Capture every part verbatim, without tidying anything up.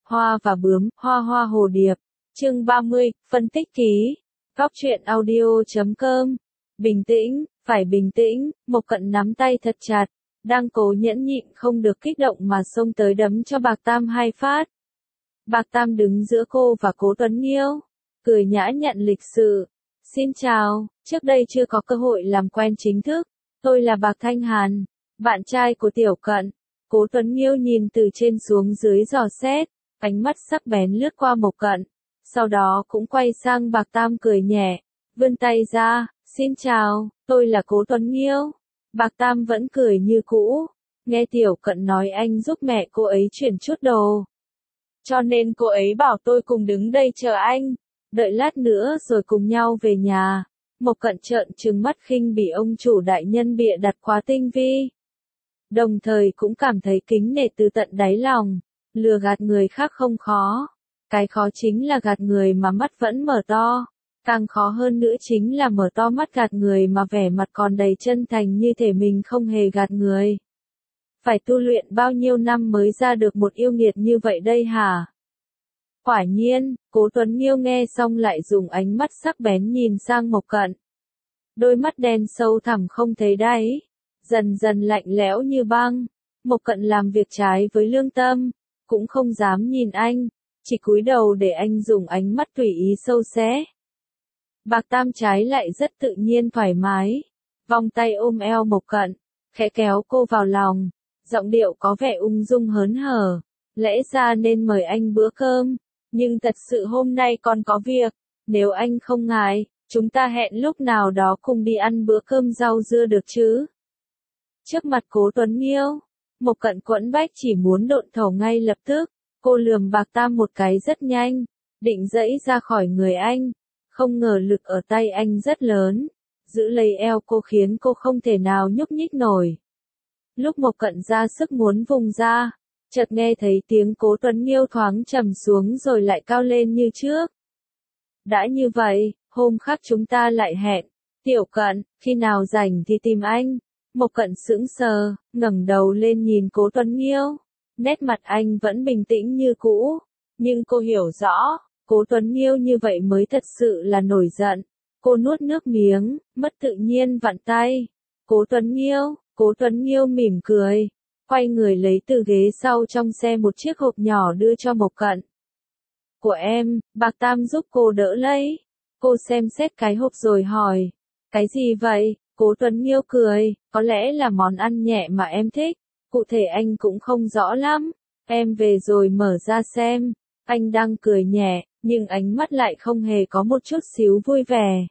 Hoa và bướm, hoa hoa hồ điệp. Chương ba mươi, phân tích ký. Góc truyện audio chấm com. Bình tĩnh, phải bình tĩnh, Mộc Cận nắm tay thật chặt, đang cố nhẫn nhịn không được kích động mà xông tới đấm cho Bạc Tam hai phát. Bạc Tam đứng giữa cô và Cố Tuấn Nghiêu, cười nhã nhặn lịch sự. Xin chào, trước đây chưa có cơ hội làm quen chính thức, tôi là Bạc Thanh Hàn, bạn trai của Tiểu Cận. Cố Tuấn Nghiêu nhìn từ trên xuống dưới dò xét, ánh mắt sắc bén lướt qua Mộc Cận, sau đó cũng quay sang Bạc Tam cười nhẹ, vươn tay ra, xin chào, tôi là Cố Tuấn Nghiêu. Bạc Tam vẫn cười như cũ, nghe Tiểu Cận nói anh giúp mẹ cô ấy chuyển chút đồ. Cho nên cô ấy bảo tôi cùng đứng đây chờ anh, đợi lát nữa rồi cùng nhau về nhà. Mộc Cận trợn trừng mắt khinh bỉ ông chủ đại nhân bịa đặt quá tinh vi. Đồng thời cũng cảm thấy kính nể từ tận đáy lòng, lừa gạt người khác không khó. Cái khó chính là gạt người mà mắt vẫn mở to. Càng khó hơn nữa chính là mở to mắt gạt người mà vẻ mặt còn đầy chân thành như thể mình không hề gạt người. Phải tu luyện bao nhiêu năm mới ra được một yêu nghiệt như vậy đây hả? Quả nhiên, Cố Tuấn Nghiêu nghe xong lại dùng ánh mắt sắc bén nhìn sang Mộc Cận. Đôi mắt đen sâu thẳm không thấy đáy, dần dần lạnh lẽo như băng. Mộc Cận làm việc trái với lương tâm, cũng không dám nhìn anh, chỉ cúi đầu để anh dùng ánh mắt tùy ý sâu xé. Bạc Tam trái lại rất tự nhiên thoải mái, vòng tay ôm eo Mộc Cận, khẽ kéo cô vào lòng, giọng điệu có vẻ ung dung hớn hở. Lẽ ra nên mời anh bữa cơm, nhưng thật sự hôm nay còn có việc, nếu anh không ngại, chúng ta hẹn lúc nào đó cùng đi ăn bữa cơm rau dưa được chứ? Trước mặt Cố Tuấn Nghiêu, Mộc Cận quẫn bách chỉ muốn độn thổ ngay lập tức, cô lườm Bạc Tam một cái rất nhanh, định giãy ra khỏi người anh, không ngờ lực ở tay anh rất lớn, giữ lấy eo cô khiến cô không thể nào nhúc nhích nổi. Lúc Mộc Cận ra sức muốn vùng ra, chợt nghe thấy tiếng Cố Tuấn Nghiêu thoáng trầm xuống rồi lại cao lên như trước. Đã như vậy, hôm khác chúng ta lại hẹn. Tiểu Cận, khi nào rảnh thì tìm anh. Mộc Cận sững sờ, ngẩng đầu lên nhìn Cố Tuấn Nghiêu. Nét mặt anh vẫn bình tĩnh như cũ, nhưng cô hiểu rõ, Cố Tuấn Nghiêu như vậy mới thật sự là nổi giận. Cô nuốt nước miếng, mất tự nhiên vặn tay. Cố Tuấn Nghiêu, Cố Tuấn Nghiêu mỉm cười, quay người lấy từ ghế sau trong xe một chiếc hộp nhỏ đưa cho Mộc Cận. Của em, Bạc Tam giúp cô đỡ lấy. Cô xem xét cái hộp rồi hỏi, cái gì vậy? Cố Tuấn Nghiêu cười, có lẽ là món ăn nhẹ mà em thích, cụ thể anh cũng không rõ lắm, em về rồi mở ra xem. Anh đang cười nhẹ, nhưng ánh mắt lại không hề có một chút xíu vui vẻ.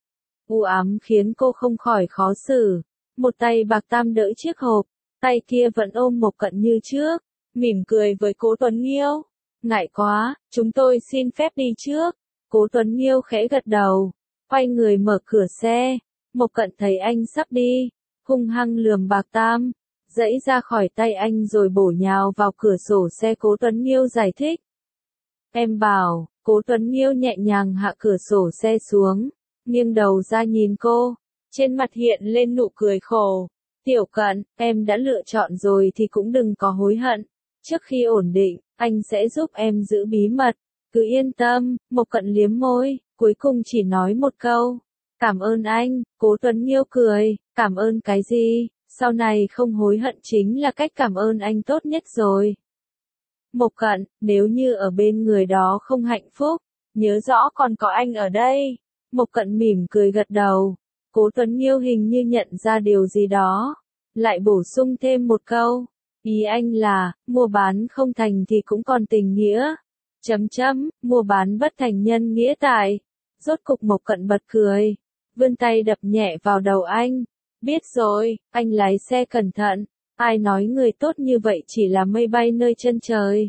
U ám khiến cô không khỏi khó xử. Một tay Bạc Tam đỡ chiếc hộp, tay kia vẫn ôm Mộc Cận như trước, mỉm cười với Cố Tuấn Nghiêu. Ngại quá, chúng tôi xin phép đi trước. Cố Tuấn Nghiêu khẽ gật đầu, quay người mở cửa xe. Mộc Cận thấy anh sắp đi, hung hăng lườm Bạc Tam, giãy ra khỏi tay anh rồi bổ nhào vào cửa sổ xe. Cố Tuấn Nghiêu giải thích. Em bảo. Cố Tuấn Nghiêu nhẹ nhàng hạ cửa sổ xe xuống, nghiêng đầu ra nhìn cô, trên mặt hiện lên nụ cười khổ. Tiểu Cận, em đã lựa chọn rồi thì cũng đừng có hối hận. Trước khi ổn định, anh sẽ giúp em giữ bí mật, cứ yên tâm. Mộc Cận liếm môi, cuối cùng chỉ nói một câu. Cảm ơn anh. Cố Tuấn Nghiêu cười, cảm ơn cái gì, sau này không hối hận chính là cách cảm ơn anh tốt nhất rồi. Mộc Cận, nếu như ở bên người đó không hạnh phúc, nhớ rõ còn có anh ở đây. Mộc Cận mỉm cười gật đầu. Cố Tuấn Nghiêu hình như nhận ra điều gì đó, lại bổ sung thêm một câu. Ý anh là, mua bán không thành thì cũng còn tình nghĩa. Chấm chấm, mua bán bất thành nhân nghĩa tại. Rốt cục Mộc Cận bật cười, vươn tay đập nhẹ vào đầu anh. Biết rồi, anh lái xe cẩn thận. Ai nói người tốt như vậy chỉ là mây bay nơi chân trời.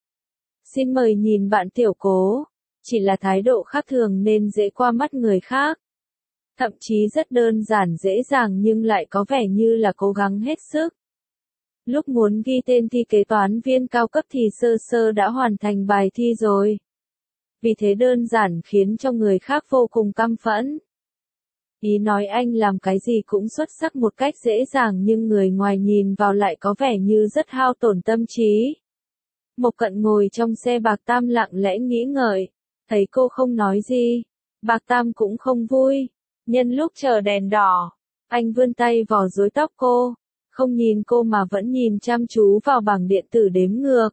Xin mời nhìn bạn Tiểu Cố, chỉ là thái độ khác thường nên dễ qua mắt người khác. Thậm chí rất đơn giản dễ dàng nhưng lại có vẻ như là cố gắng hết sức. Lúc muốn ghi tên thi kế toán viên cao cấp thì sơ sơ đã hoàn thành bài thi rồi. Vì thế đơn giản khiến cho người khác vô cùng căm phẫn. Ý nói anh làm cái gì cũng xuất sắc một cách dễ dàng nhưng người ngoài nhìn vào lại có vẻ như rất hao tổn tâm trí. Mộc Cận ngồi trong xe Bạc Tam lặng lẽ nghĩ ngợi, thấy cô không nói gì, Bạc Tam cũng không vui. Nhân lúc chờ đèn đỏ, anh vươn tay vò rối tóc cô, không nhìn cô mà vẫn nhìn chăm chú vào bảng điện tử đếm ngược.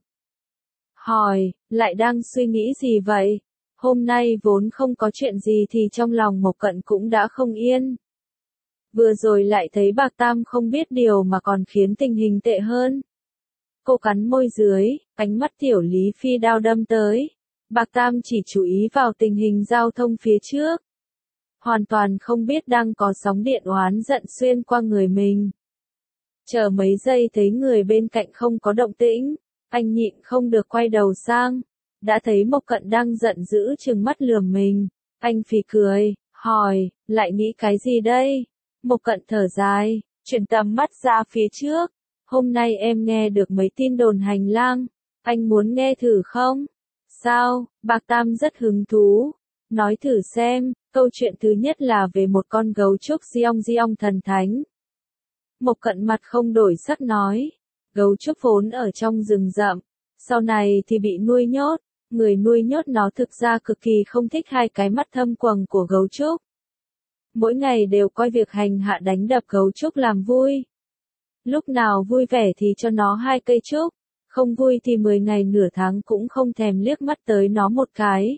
Hỏi, lại đang suy nghĩ gì vậy? Hôm nay vốn không có chuyện gì thì trong lòng Mộc Cận cũng đã không yên. Vừa rồi lại thấy Bạc Tam không biết điều mà còn khiến tình hình tệ hơn. Cô cắn môi dưới, ánh mắt Tiểu Lý Phi đao đâm tới. Bạc Tam chỉ chú ý vào tình hình giao thông phía trước. Hoàn toàn không biết đang có sóng điện oán giận xuyên qua người mình. Chờ mấy giây thấy người bên cạnh không có động tĩnh, anh nhịn không được quay đầu sang. Đã thấy Mộc Cận đang giận dữ trừng mắt lườm mình. Anh phì cười, hỏi, lại nghĩ cái gì đây? Mộc Cận thở dài, chuyển tầm mắt ra phía trước. Hôm nay em nghe được mấy tin đồn hành lang, anh muốn nghe thử không? Sao? Bạc Tam rất hứng thú. Nói thử xem, câu chuyện thứ nhất là về một con gấu trúc Giong Giong thần thánh. Mộc Cận mặt không đổi sắc nói, gấu trúc vốn ở trong rừng rậm, sau này thì bị nuôi nhốt, người nuôi nhốt nó thực ra cực kỳ không thích hai cái mắt thâm quầng của gấu trúc. Mỗi ngày đều coi việc hành hạ đánh đập gấu trúc làm vui. Lúc nào vui vẻ thì cho nó hai cây trúc, không vui thì mười ngày nửa tháng cũng không thèm liếc mắt tới nó một cái.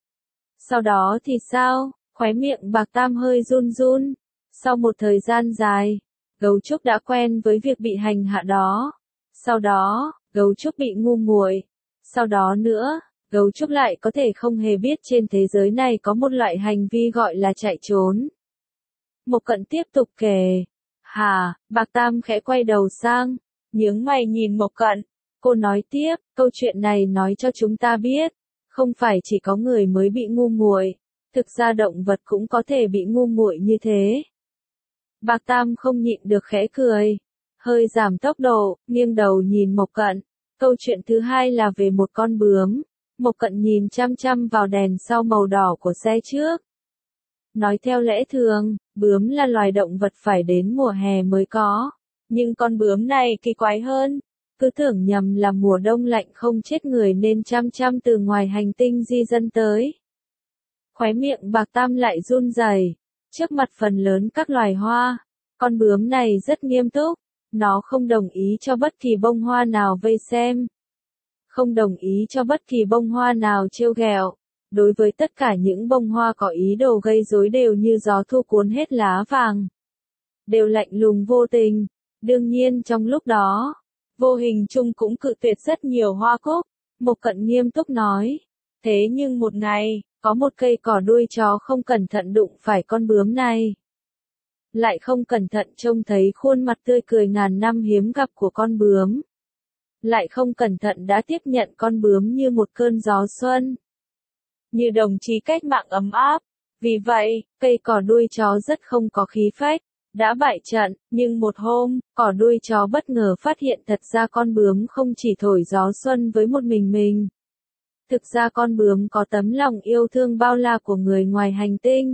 Sau đó thì sao? Khóe miệng Bạc Tam hơi run run. Sau một thời gian dài, gấu trúc đã quen với việc bị hành hạ đó. Sau đó, gấu trúc bị ngu muội. Sau đó nữa, gấu trúc lại có thể không hề biết trên thế giới này có một loại hành vi gọi là chạy trốn. Mộc Cận tiếp tục kể. Hà, Bạc Tam khẽ quay đầu sang, nhướng mày nhìn Mộc Cận. Cô nói tiếp, câu chuyện này nói cho chúng ta biết, không phải chỉ có người mới bị ngu muội, thực ra động vật cũng có thể bị ngu muội như thế. Bạc Tam không nhịn được khẽ cười, hơi giảm tốc độ, nghiêng đầu nhìn Mộc Cận. Câu chuyện thứ hai là về một con bướm. Mộc Cận nhìn chăm chăm vào đèn sau màu đỏ của xe trước. Nói theo lẽ thường, bướm là loài động vật phải đến mùa hè mới có. Nhưng con bướm này kỳ quái hơn. Cứ tưởng nhầm là mùa đông lạnh không chết người nên chăm chăm từ ngoài hành tinh di dân tới. Khóe miệng Bạc Tam lại run rẩy. Trước mặt phần lớn các loài hoa, con bướm này rất nghiêm túc. Nó không đồng ý cho bất kỳ bông hoa nào vây xem. Không đồng ý cho bất kỳ bông hoa nào trêu ghẹo. Đối với tất cả những bông hoa có ý đồ gây rối đều như gió thu cuốn hết lá vàng. Đều lạnh lùng vô tình. Đương nhiên trong lúc đó, vô hình chung cũng cự tuyệt rất nhiều hoa cúc. Mộc Cận nghiêm túc nói. Thế nhưng một ngày, có một cây cỏ đuôi chó không cẩn thận đụng phải con bướm này. Lại không cẩn thận trông thấy khuôn mặt tươi cười ngàn năm hiếm gặp của con bướm. Lại không cẩn thận đã tiếp nhận con bướm như một cơn gió xuân. Như đồng chí cách mạng ấm áp. Vì vậy, cây cỏ đuôi chó rất không có khí phách. Đã bại trận, nhưng một hôm, cỏ đuôi chó bất ngờ phát hiện thật ra con bướm không chỉ thổi gió xuân với một mình mình. Thực ra con bướm có tấm lòng yêu thương bao la của người ngoài hành tinh.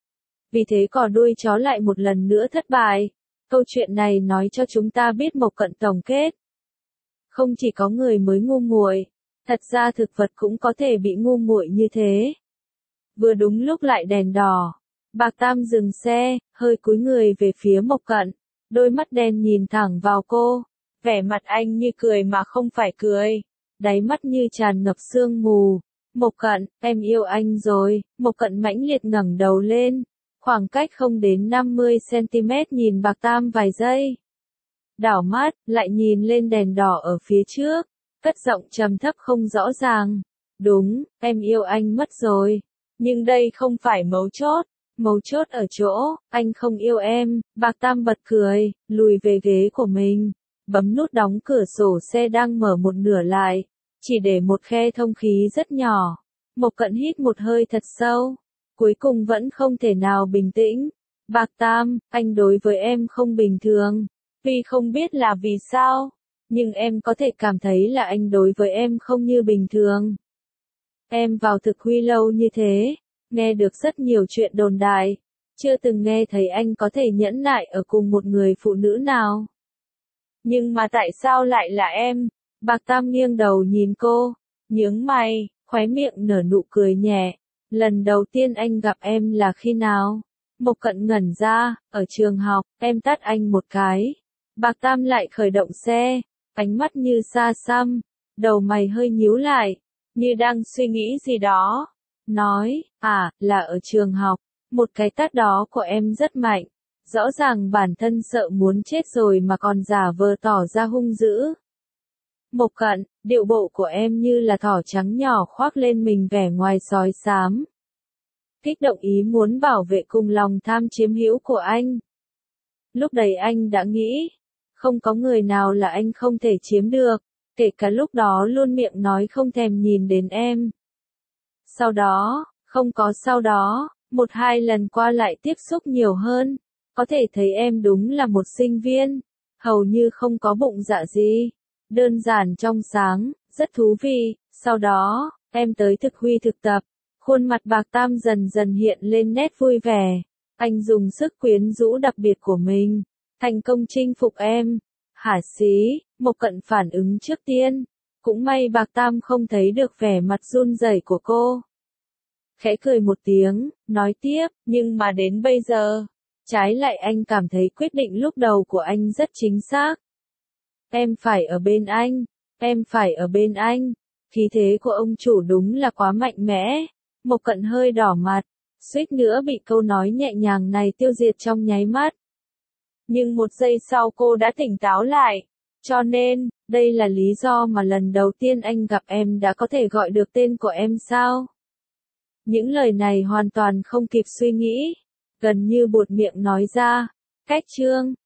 Vì thế cỏ đuôi chó lại một lần nữa thất bại. Câu chuyện này nói cho chúng ta biết Mộc Cận tổng kết. Không chỉ có người mới ngu muội, thật ra thực vật cũng có thể bị ngu muội như thế. Vừa đúng lúc lại đèn đỏ. Bạc Tam dừng xe, hơi cúi người về phía Mộc Cận, đôi mắt đen nhìn thẳng vào cô, vẻ mặt anh như cười mà không phải cười, đáy mắt như tràn ngập sương mù. Mộc Cận, em yêu anh rồi. Mộc Cận mãnh liệt ngẩng đầu lên, khoảng cách không đến năm mươi xăng-ti-mét nhìn Bạc Tam vài giây. Đảo mắt, lại nhìn lên đèn đỏ ở phía trước, cất giọng trầm thấp không rõ ràng. Đúng, em yêu anh mất rồi. Nhưng đây không phải mấu chốt. Mấu chốt ở chỗ, anh không yêu em. Bạc Tam bật cười, lùi về ghế của mình, bấm nút đóng cửa sổ xe đang mở một nửa lại, chỉ để một khe thông khí rất nhỏ. Mộc Cận hít một hơi thật sâu, cuối cùng vẫn không thể nào bình tĩnh. Bạc Tam, anh đối với em không bình thường, tuy không biết là vì sao, nhưng em có thể cảm thấy là anh đối với em không như bình thường. Em vào thực huy lâu như thế, nghe được rất nhiều chuyện đồn đại, chưa từng nghe thấy anh có thể nhẫn nại ở cùng một người phụ nữ nào. Nhưng mà tại sao lại là em? Bạc Tam nghiêng đầu nhìn cô, nhướng mày, khóe miệng nở nụ cười nhẹ. Lần đầu tiên anh gặp em là khi nào? Mộc Cận ngẩn ra, ở trường học, em tát anh một cái. Bạc Tam lại khởi động xe, ánh mắt như xa xăm, đầu mày hơi nhíu lại, như đang suy nghĩ gì đó. Nói, à, là ở trường học, một cái tát đó của em rất mạnh. Rõ ràng bản thân sợ muốn chết rồi mà còn giả vờ tỏ ra hung dữ. Mộc Cận, điệu bộ của em như là thỏ trắng nhỏ khoác lên mình vẻ ngoài sói xám. Kích động ý muốn bảo vệ cùng lòng tham chiếm hữu của anh. Lúc đấy anh đã nghĩ, không có người nào là anh không thể chiếm được, kể cả lúc đó luôn miệng nói không thèm nhìn đến em. Sau đó, không có sau đó, một hai lần qua lại tiếp xúc nhiều hơn, có thể thấy em đúng là một sinh viên, hầu như không có bụng dạ gì, đơn giản trong sáng, rất thú vị. Sau đó, em tới thực huy thực tập, khuôn mặt Bạc Tam dần dần hiện lên nét vui vẻ, anh dùng sức quyến rũ đặc biệt của mình, thành công chinh phục em. Hả xí, Mộc Cận phản ứng trước tiên, cũng may Bạc Tam không thấy được vẻ mặt run rẩy của cô. Khẽ cười một tiếng, nói tiếp, nhưng mà đến bây giờ, trái lại anh cảm thấy quyết định lúc đầu của anh rất chính xác. Em phải ở bên anh, em phải ở bên anh. Khí thế của ông chủ đúng là quá mạnh mẽ. Mộc Cận hơi đỏ mặt, suýt nữa bị câu nói nhẹ nhàng này tiêu diệt trong nháy mắt. Nhưng một giây sau cô đã tỉnh táo lại. Cho nên, đây là lý do mà lần đầu tiên anh gặp em đã có thể gọi được tên của em sao? Những lời này hoàn toàn không kịp suy nghĩ, gần như buột miệng nói ra. Cách chương